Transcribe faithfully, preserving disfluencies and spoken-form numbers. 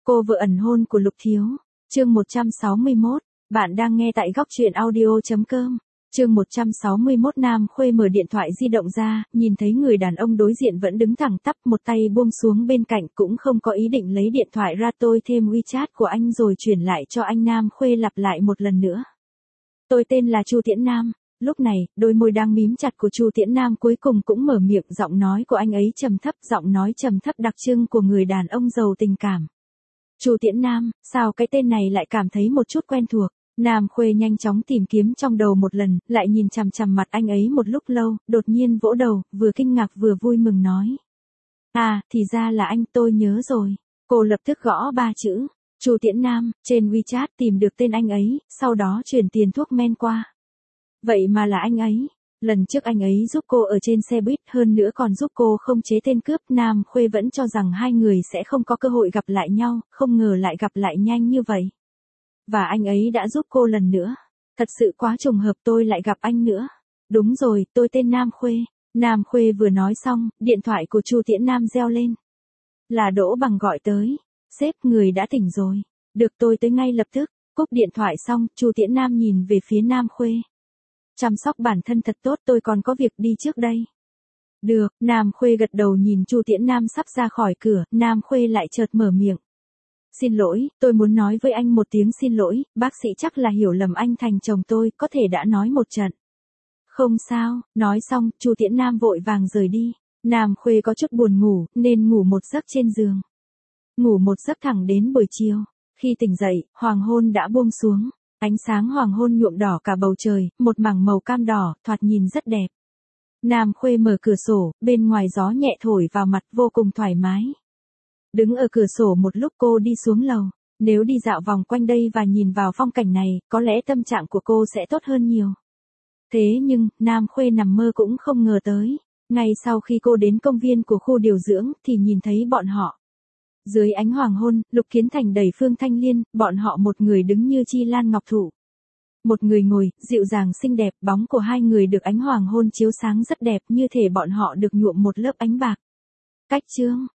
Cô vợ ẩn hôn của Lục Thiếu. Chương một trăm sáu mươi mốt. Bạn đang nghe tại góc truyện audio.com. Chương một trăm sáu mươi mốt. Nam Khuê mở điện thoại di động ra, nhìn thấy người đàn ông đối diện vẫn đứng thẳng tắp, một tay buông xuống bên cạnh, cũng không có ý định lấy điện thoại ra. Tôi thêm WeChat của anh rồi chuyển lại cho anh. Nam Khuê lặp lại một lần nữa. Tôi tên là Chu Tiễn Nam. Lúc này, đôi môi đang mím chặt của Chu Tiễn Nam cuối cùng cũng mở miệng. Giọng nói của anh ấy trầm thấp, giọng nói trầm thấp đặc trưng của người đàn ông giàu tình cảm. Chu Tiễn Nam, sao cái tên này lại cảm thấy một chút quen thuộc? Nam Khuê nhanh chóng tìm kiếm trong đầu một lần, lại nhìn chằm chằm mặt anh ấy một lúc lâu, đột nhiên vỗ đầu, vừa kinh ngạc vừa vui mừng nói. À, thì ra là anh, tôi nhớ rồi. Cô lập tức gõ ba chữ. Chu Tiễn Nam, trên WeChat tìm được tên anh ấy, sau đó chuyển tiền thuốc men qua. Vậy mà là anh ấy. Lần trước anh ấy giúp cô ở trên xe buýt, hơn nữa còn giúp cô không chế tên cướp. Nam Khuê vẫn cho rằng hai người sẽ không có cơ hội gặp lại nhau, không ngờ lại gặp lại nhanh như vậy. Và anh ấy đã giúp cô lần nữa. Thật sự quá trùng hợp, tôi lại gặp anh nữa. Đúng rồi, tôi tên Nam Khuê. Nam Khuê vừa nói xong, điện thoại của Chu Tiễn Nam reo lên. Là Đỗ Bằng gọi tới. Sếp, người đã tỉnh rồi. Được, tôi tới ngay lập tức. Cúp điện thoại xong, Chu Tiễn Nam nhìn về phía Nam Khuê. Chăm sóc bản thân thật tốt, tôi còn có việc đi trước đây. Được, Nam Khuê gật đầu nhìn Chu Tiễn Nam sắp ra khỏi cửa, Nam Khuê lại chợt mở miệng. Xin lỗi, tôi muốn nói với anh một tiếng xin lỗi, bác sĩ chắc là hiểu lầm anh thành chồng tôi, có thể đã nói một trận. Không sao, nói xong, Chu Tiễn Nam vội vàng rời đi. Nam Khuê có chút buồn ngủ, nên ngủ một giấc trên giường. Ngủ một giấc thẳng đến buổi chiều. Khi tỉnh dậy, hoàng hôn đã buông xuống. Ánh sáng hoàng hôn nhuộm đỏ cả bầu trời, một mảng màu cam đỏ, thoạt nhìn rất đẹp. Nam Khuê mở cửa sổ, bên ngoài gió nhẹ thổi vào mặt vô cùng thoải mái. Đứng ở cửa sổ một lúc cô đi xuống lầu. Nếu đi dạo vòng quanh đây và nhìn vào phong cảnh này, có lẽ tâm trạng của cô sẽ tốt hơn nhiều. Thế nhưng, Nam Khuê nằm mơ cũng không ngờ tới. Ngay sau khi cô đến công viên của khu điều dưỡng, thì nhìn thấy bọn họ. Dưới ánh hoàng hôn, Lục Kiến Thành đẩy Phương Thanh Liên, bọn họ một người đứng như chi lan ngọc thụ. Một người ngồi, dịu dàng xinh đẹp, bóng của hai người được ánh hoàng hôn chiếu sáng rất đẹp, như thể bọn họ được nhuộm một lớp ánh bạc. Cách chương.